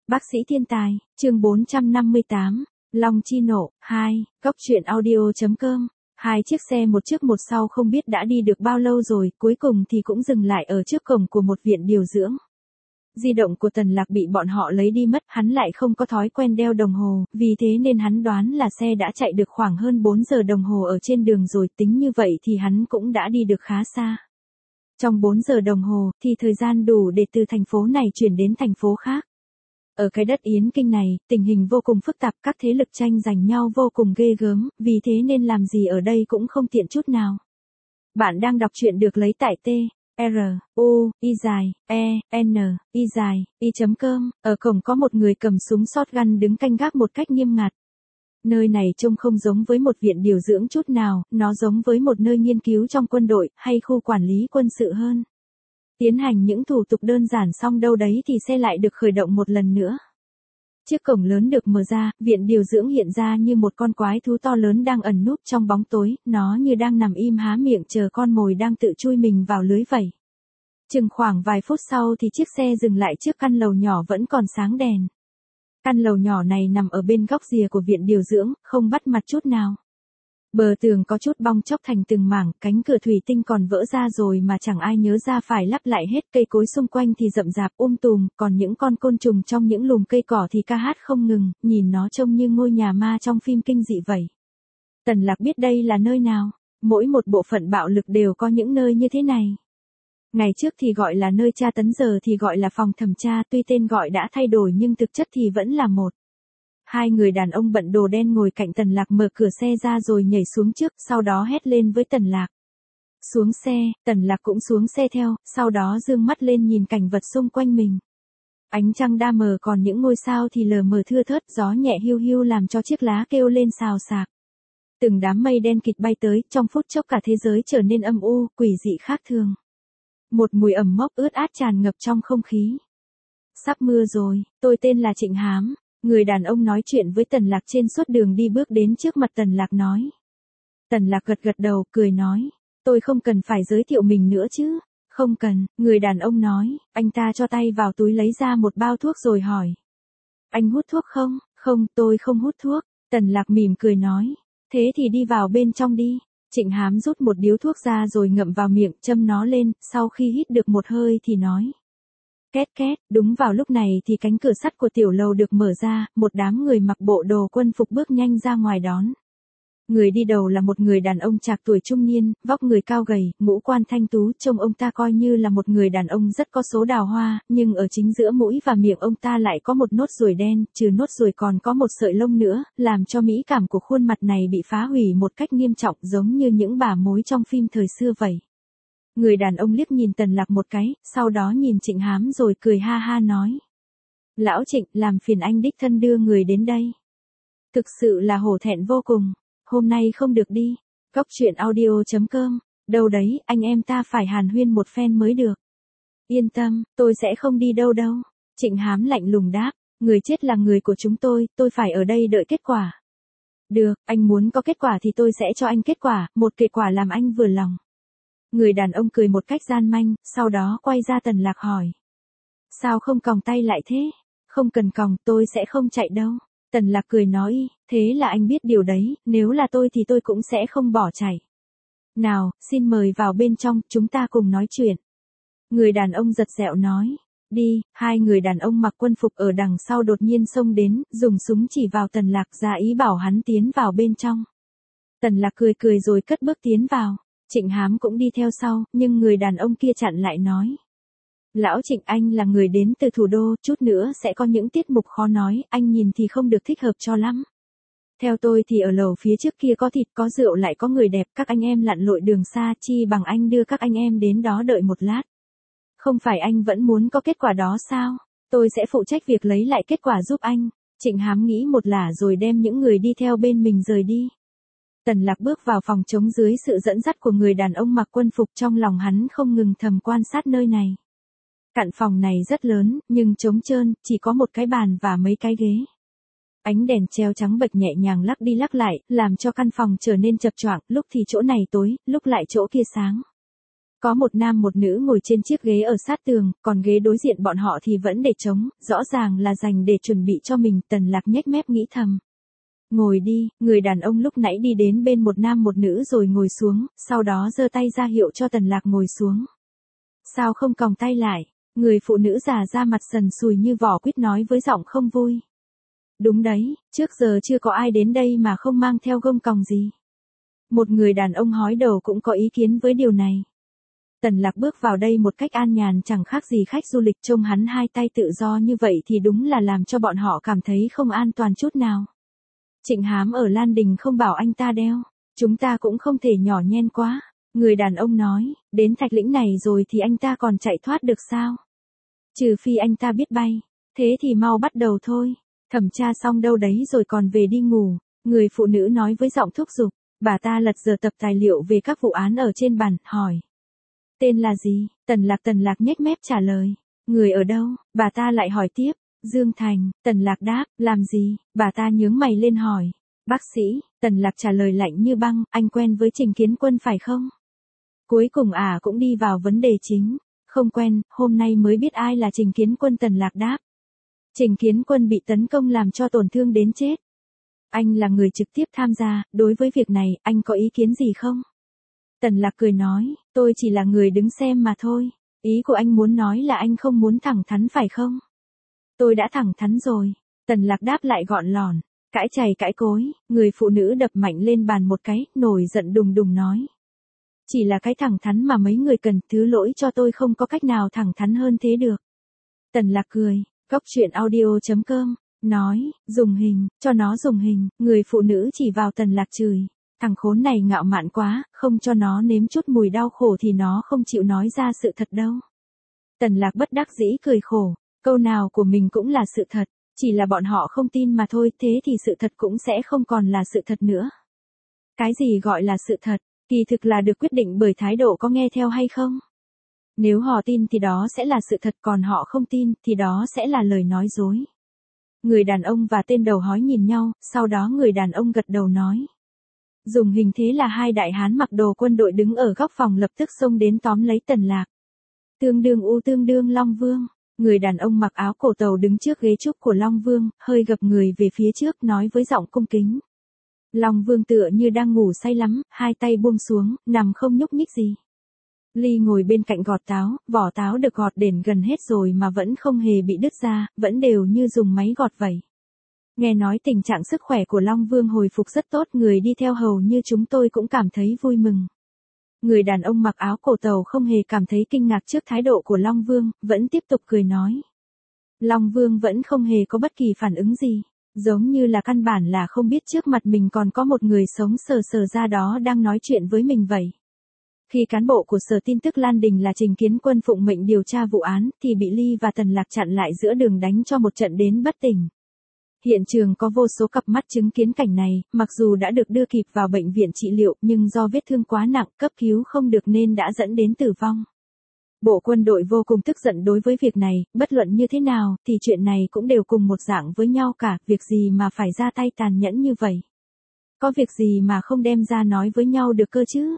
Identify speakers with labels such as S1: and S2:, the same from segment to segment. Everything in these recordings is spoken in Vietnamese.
S1: Bác sĩ thiên tài, chương 458, Long chi nộ, 2, góc truyện audio.com. Hai chiếc xe một trước một sau không biết đã đi được bao lâu rồi, cuối cùng thì cũng dừng lại ở trước cổng của một viện điều dưỡng. Di động của Tần Lạc bị bọn họ lấy đi mất, hắn lại không có thói quen đeo đồng hồ, vì thế nên hắn đoán là xe đã chạy được khoảng hơn 4 giờ đồng hồ ở trên đường rồi, tính như vậy thì hắn cũng đã đi được khá xa. Trong 4 giờ đồng hồ thì thời gian đủ để từ thành phố này chuyển đến thành phố khác. Ở cái đất Yến Kinh này, tình hình vô cùng phức tạp, các thế lực tranh giành nhau vô cùng ghê gớm, vì thế nên làm gì ở đây cũng không tiện chút nào. Bạn đang đọc truyện được lấy tại truy.com. Ở cổng có một người cầm súng shotgun đứng canh gác một cách nghiêm ngặt. Nơi này trông không giống với một viện điều dưỡng chút nào, nó giống với một nơi nghiên cứu trong quân đội, hay khu quản lý quân sự hơn. Tiến hành những thủ tục đơn giản xong đâu đấy thì xe lại được khởi động một lần nữa. Chiếc cổng lớn được mở ra, viện điều dưỡng hiện ra như một con quái thú to lớn đang ẩn núp trong bóng tối, nó như đang nằm im há miệng chờ con mồi đang tự chui mình vào lưới vậy. Chừng khoảng vài phút sau thì chiếc xe dừng lại trước căn lầu nhỏ vẫn còn sáng đèn. Căn lầu nhỏ này nằm ở bên góc rìa của viện điều dưỡng, không bắt mặt chút nào. Bờ tường có chút bong chóc thành từng mảng, cánh cửa thủy tinh còn vỡ ra rồi mà chẳng ai nhớ ra phải lắp lại hết, cây cối xung quanh thì rậm rạp tùm, còn những con côn trùng trong những lùm cây cỏ thì ca hát không ngừng, nhìn nó trông như ngôi nhà ma trong phim kinh dị vậy. Tần Lạc biết đây là nơi nào, mỗi một bộ phận bạo lực đều có những nơi như thế này. Ngày trước thì gọi là nơi tra tấn, giờ thì gọi là phòng thẩm tra, tuy tên gọi đã thay đổi nhưng thực chất thì vẫn là một. Hai người đàn ông bận đồ đen ngồi cạnh Tần Lạc mở cửa xe ra rồi nhảy xuống trước, sau đó hét lên với Tần Lạc. Xuống xe, Tần Lạc cũng xuống xe theo, sau đó dương mắt lên nhìn cảnh vật xung quanh mình. Ánh trăng đa mờ còn những ngôi sao thì lờ mờ thưa thớt, gió nhẹ hiu hiu làm cho chiếc lá kêu lên xào xạc. Từng đám mây đen kịt bay tới, trong phút chốc cả thế giới trở nên âm u, quỷ dị khác thường. Một mùi ẩm mốc ướt át tràn ngập trong không khí. Sắp mưa rồi, tôi tên là Trịnh Hám. Người đàn ông nói chuyện với Tần Lạc trên suốt đường đi bước đến trước mặt Tần Lạc nói. Tần Lạc gật gật đầu, cười nói. Tôi không cần phải giới thiệu mình nữa chứ. Không cần, người đàn ông nói. Anh ta cho tay vào túi lấy ra một bao thuốc rồi hỏi. Anh hút thuốc không? Không, tôi không hút thuốc. Tần Lạc mỉm cười nói. Thế thì đi vào bên trong đi. Trịnh Hám rút một điếu thuốc ra rồi ngậm vào miệng, châm nó lên, sau khi hít được một hơi thì nói. Két két, đúng vào lúc này thì cánh cửa sắt của tiểu lầu được mở ra, một đám người mặc bộ đồ quân phục bước nhanh ra ngoài đón. Người đi đầu là một người đàn ông trạc tuổi trung niên, vóc người cao gầy, ngũ quan thanh tú, trông ông ta coi như là một người đàn ông rất có số đào hoa, nhưng ở chính giữa mũi và miệng ông ta lại có một nốt ruồi đen, trừ nốt ruồi còn có một sợi lông nữa, làm cho mỹ cảm của khuôn mặt này bị phá hủy một cách nghiêm trọng, giống như những bà mối trong phim thời xưa vậy. Người đàn ông liếc nhìn Tần Lạc một cái, sau đó nhìn Trịnh Hám rồi cười ha ha nói. Lão Trịnh, làm phiền anh đích thân đưa người đến đây. Thực sự là hổ thẹn vô cùng. Hôm nay không được đi. Góc truyện audio.com. Đâu đấy, anh em ta phải hàn huyên một phen mới được. Yên tâm, tôi sẽ không đi đâu đâu. Trịnh Hám lạnh lùng đáp. Người chết là người của chúng tôi phải ở đây đợi kết quả. Được, anh muốn có kết quả thì tôi sẽ cho anh kết quả, một kết quả làm anh vừa lòng. Người đàn ông cười một cách gian manh, sau đó quay ra Tần Lạc hỏi. Sao không còng tay lại thế? Không cần còng, tôi sẽ không chạy đâu. Tần Lạc cười nói, thế là anh biết điều đấy, nếu là tôi thì tôi cũng sẽ không bỏ chạy. Nào, xin mời vào bên trong, chúng ta cùng nói chuyện. Người đàn ông giật dẹo nói. Đi, hai người đàn ông mặc quân phục ở đằng sau đột nhiên xông đến, dùng súng chỉ vào Tần Lạc ra ý bảo hắn tiến vào bên trong. Tần Lạc cười cười rồi cất bước tiến vào. Trịnh Hám cũng đi theo sau, nhưng người đàn ông kia chặn lại nói. Lão Trịnh, anh là người đến từ thủ đô, chút nữa sẽ có những tiết mục khó nói, anh nhìn thì không được thích hợp cho lắm. Theo tôi thì ở lầu phía trước kia có thịt có rượu lại có người đẹp, các anh em lặn lội đường xa, chi bằng anh đưa các anh em đến đó đợi một lát. Không phải anh vẫn muốn có kết quả đó sao? Tôi sẽ phụ trách việc lấy lại kết quả giúp anh. Trịnh Hám nghĩ một lả rồi đem những người đi theo bên mình rời đi. Tần Lạc bước vào phòng trống dưới sự dẫn dắt của người đàn ông mặc quân phục, trong lòng hắn không ngừng thầm quan sát nơi này. Căn phòng này rất lớn, nhưng trống trơn, chỉ có một cái bàn và mấy cái ghế. Ánh đèn treo trắng bệch nhẹ nhàng lắc đi lắc lại, làm cho căn phòng trở nên chập choạng, lúc thì chỗ này tối, lúc lại chỗ kia sáng. Có một nam một nữ ngồi trên chiếc ghế ở sát tường, còn ghế đối diện bọn họ thì vẫn để trống, rõ ràng là dành để chuẩn bị cho mình. Tần Lạc nhếch mép nghĩ thầm. Ngồi đi, người đàn ông lúc nãy đi đến bên một nam một nữ rồi ngồi xuống, sau đó giơ tay ra hiệu cho Tần Lạc ngồi xuống. Sao không còng tay lại? Người phụ nữ già ra mặt sần sùi như vỏ quýt nói với giọng không vui. Đúng đấy, trước giờ chưa có ai đến đây mà không mang theo gông còng gì. Một người đàn ông hói đầu cũng có ý kiến với điều này. Tần Lạc bước vào đây một cách an nhàn chẳng khác gì khách du lịch, trông hắn hai tay tự do như vậy thì đúng là làm cho bọn họ cảm thấy không an toàn chút nào. Trịnh Hám ở Lan Đình không bảo anh ta đeo, chúng ta cũng không thể nhỏ nhen quá. Người đàn ông nói, đến Thạch Lĩnh này rồi thì anh ta còn chạy thoát được sao? Trừ phi anh ta biết bay, thế thì mau bắt đầu thôi. Thẩm tra xong đâu đấy rồi còn về đi ngủ. Người phụ nữ nói với giọng thúc giục, bà ta lật dở tập tài liệu về các vụ án ở trên bàn, hỏi. Tên là gì? Tần Lạc nhếch mép trả lời. Người ở đâu? Bà ta lại hỏi tiếp. Dương Thành. Tần Lạc đáp. Làm gì? Bà ta nhướng mày lên hỏi. Bác sĩ. Tần Lạc trả lời lạnh như băng. Anh quen với Trình Kiến Quân phải không? Cuối cùng cũng đi vào vấn đề chính. Không quen, hôm nay mới biết ai là Trình Kiến Quân. Tần Lạc đáp. Trình Kiến Quân bị tấn công làm cho tổn thương đến chết. Anh là người trực tiếp tham gia, đối với việc này, anh có ý kiến gì không? Tần Lạc cười nói, tôi chỉ là người đứng xem mà thôi. Ý của anh muốn nói là anh không muốn thẳng thắn phải không? Tôi đã thẳng thắn rồi. Tần Lạc đáp lại gọn lỏn. Cãi chày cãi cối, người phụ nữ đập mạnh lên bàn một cái, nổi giận đùng đùng nói. Chỉ là cái thẳng thắn mà mấy người cần, thứ lỗi cho tôi không có cách nào thẳng thắn hơn thế được. Tần Lạc cười, Góc truyện audio.com, nói, dùng hình, cho nó dùng hình, người phụ nữ chỉ vào Tần Lạc chửi. Thằng khốn này ngạo mạn quá, không cho nó nếm chút mùi đau khổ thì nó không chịu nói ra sự thật đâu. Tần Lạc bất đắc dĩ cười khổ, câu nào của mình cũng là sự thật, chỉ là bọn họ không tin mà thôi, thế thì sự thật cũng sẽ không còn là sự thật nữa. Cái gì gọi là sự thật, kỳ thực là được quyết định bởi thái độ có nghe theo hay không. Nếu họ tin thì đó sẽ là sự thật, còn họ không tin thì đó sẽ là lời nói dối. Người đàn ông và tên đầu hói nhìn nhau, sau đó người đàn ông gật đầu nói. Dùng hình. Thế là hai đại hán mặc đồ quân đội đứng ở góc phòng lập tức xông đến tóm lấy Tần Lạc. Tương đương Long Vương. Người đàn ông mặc áo cổ tàu đứng trước ghế trúc của Long Vương, hơi gập người về phía trước nói với giọng cung kính. Long Vương tựa như đang ngủ say lắm, hai tay buông xuống, nằm không nhúc nhích gì. Ly ngồi bên cạnh gọt táo, vỏ táo được gọt đến gần hết rồi mà vẫn không hề bị đứt ra, vẫn đều như dùng máy gọt vậy. Nghe nói tình trạng sức khỏe của Long Vương hồi phục rất tốt, người đi theo hầu như chúng tôi cũng cảm thấy vui mừng. Người đàn ông mặc áo cổ tàu không hề cảm thấy kinh ngạc trước thái độ của Long Vương, vẫn tiếp tục cười nói. Long Vương vẫn không hề có bất kỳ phản ứng gì, giống như là căn bản là không biết trước mặt mình còn có một người sống sờ sờ ra đó đang nói chuyện với mình vậy. Khi cán bộ của Sở Tin tức Lan Đình là Trình Kiến Quân phụng mệnh điều tra vụ án thì bị Ly và Tần Lạc chặn lại giữa đường đánh cho một trận đến bất tỉnh. Hiện trường có vô số cặp mắt chứng kiến cảnh này, mặc dù đã được đưa kịp vào bệnh viện trị liệu nhưng do vết thương quá nặng cấp cứu không được nên đã dẫn đến tử vong. Bộ quân đội vô cùng tức giận đối với việc này, bất luận như thế nào thì chuyện này cũng đều cùng một dạng với nhau cả, việc gì mà phải ra tay tàn nhẫn như vậy. Có việc gì mà không đem ra nói với nhau được cơ chứ?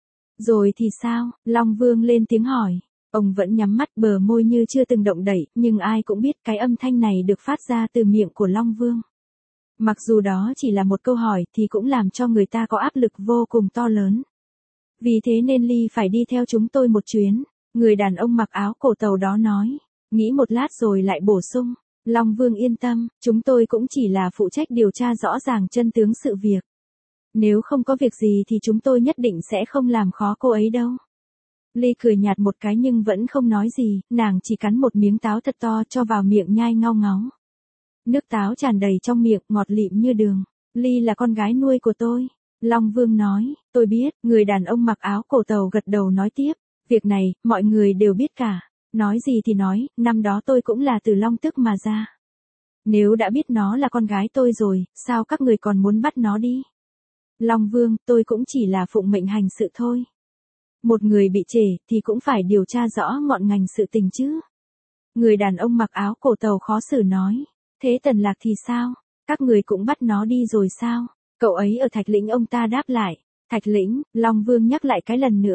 S1: Rồi thì sao? Long Vương lên tiếng hỏi. Ông vẫn nhắm mắt, bờ môi như chưa từng động đậy, nhưng ai cũng biết cái âm thanh này được phát ra từ miệng của Long Vương. Mặc dù đó chỉ là một câu hỏi thì cũng làm cho người ta có áp lực vô cùng to lớn. Vì thế nên Ly phải đi theo chúng tôi một chuyến. Người đàn ông mặc áo cổ tàu đó nói. Nghĩ một lát rồi lại bổ sung. Long Vương yên tâm, chúng tôi cũng chỉ là phụ trách điều tra rõ ràng chân tướng sự việc. Nếu không có việc gì thì chúng tôi nhất định sẽ không làm khó cô ấy đâu. Ly cười nhạt một cái nhưng vẫn không nói gì, nàng chỉ cắn một miếng táo thật to cho vào miệng nhai ngao ngáo. Nước táo tràn đầy trong miệng, ngọt lịm như đường. Ly là con gái nuôi của tôi. Long Vương nói, tôi biết. Người đàn ông mặc áo cổ tàu gật đầu nói tiếp. Việc này, mọi người đều biết cả. Nói gì thì nói, năm đó tôi cũng là từ Long Tức mà ra. Nếu đã biết nó là con gái tôi rồi, sao các người còn muốn bắt nó đi? Long Vương, tôi cũng chỉ là phụng mệnh hành sự thôi. Một người bị trễ thì cũng phải điều tra rõ ngọn ngành sự tình chứ. Người đàn ông mặc áo cổ tàu khó xử nói. Thế Tần Lạc thì sao? Các người cũng bắt nó đi rồi sao? Cậu ấy ở Thạch Lĩnh, ông ta đáp lại. Thạch Lĩnh, Long Vương nhắc lại cái lần nữa.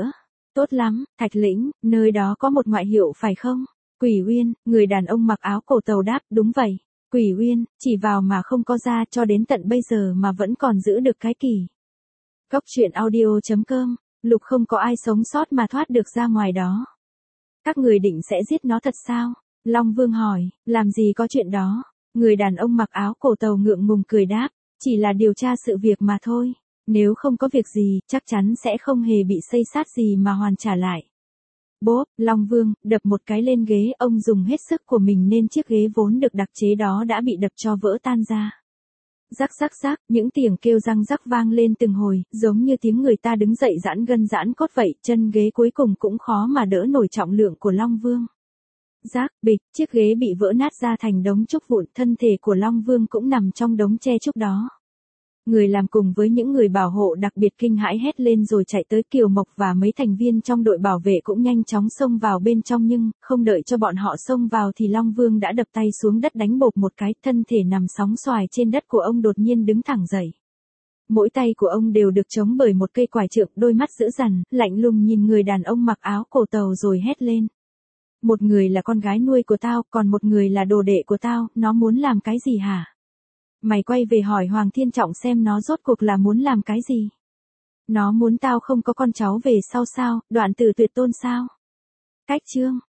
S1: Tốt lắm, Thạch Lĩnh, nơi đó có một ngoại hiệu phải không? Quỷ Uyên, người đàn ông mặc áo cổ tàu đáp, đúng vậy. Quỷ Uyên, chỉ vào mà không có ra cho đến tận bây giờ mà vẫn còn giữ được cái kỳ. Góc truyện audio.com, Lục không có ai sống sót mà thoát được ra ngoài đó. Các người định sẽ giết nó thật sao? Long Vương hỏi, làm gì có chuyện đó? Người đàn ông mặc áo cổ tàu ngượng ngùng cười đáp, chỉ là điều tra sự việc mà thôi. Nếu không có việc gì, chắc chắn sẽ không hề bị xây xát gì mà hoàn trả lại. Bốp, Long Vương, đập một cái lên ghế, ông dùng hết sức của mình nên chiếc ghế vốn được đặc chế đó đã bị đập cho vỡ tan ra. Rắc rắc rắc, những tiếng kêu răng rắc vang lên từng hồi, giống như tiếng người ta đứng dậy giãn gân giãn cốt vậy, chân ghế cuối cùng cũng khó mà đỡ nổi trọng lượng của Long Vương. Rác, bịch, chiếc ghế bị vỡ nát ra thành đống trúc vụn, thân thể của Long Vương cũng nằm trong đống tre trúc đó. Người làm cùng với những người bảo hộ đặc biệt kinh hãi hét lên rồi chạy tới. Kiều Mộc và mấy thành viên trong đội bảo vệ cũng nhanh chóng xông vào bên trong, nhưng không đợi cho bọn họ xông vào thì Long Vương đã đập tay xuống đất đánh bộp một cái, thân thể nằm sóng xoài trên đất của ông đột nhiên đứng thẳng dậy. Mỗi tay của ông đều được chống bởi một cây quải trượng, đôi mắt dữ dằn, lạnh lùng nhìn người đàn ông mặc áo cổ tàu rồi hét lên. Một người là con gái nuôi của tao, còn một người là đồ đệ của tao, nó muốn làm cái gì hả? Mày quay về hỏi Hoàng Thiên Trọng xem nó rốt cuộc là muốn làm cái gì? Nó muốn tao không có con cháu về sau sao, đoạn tử tuyệt tôn sao? Cách chương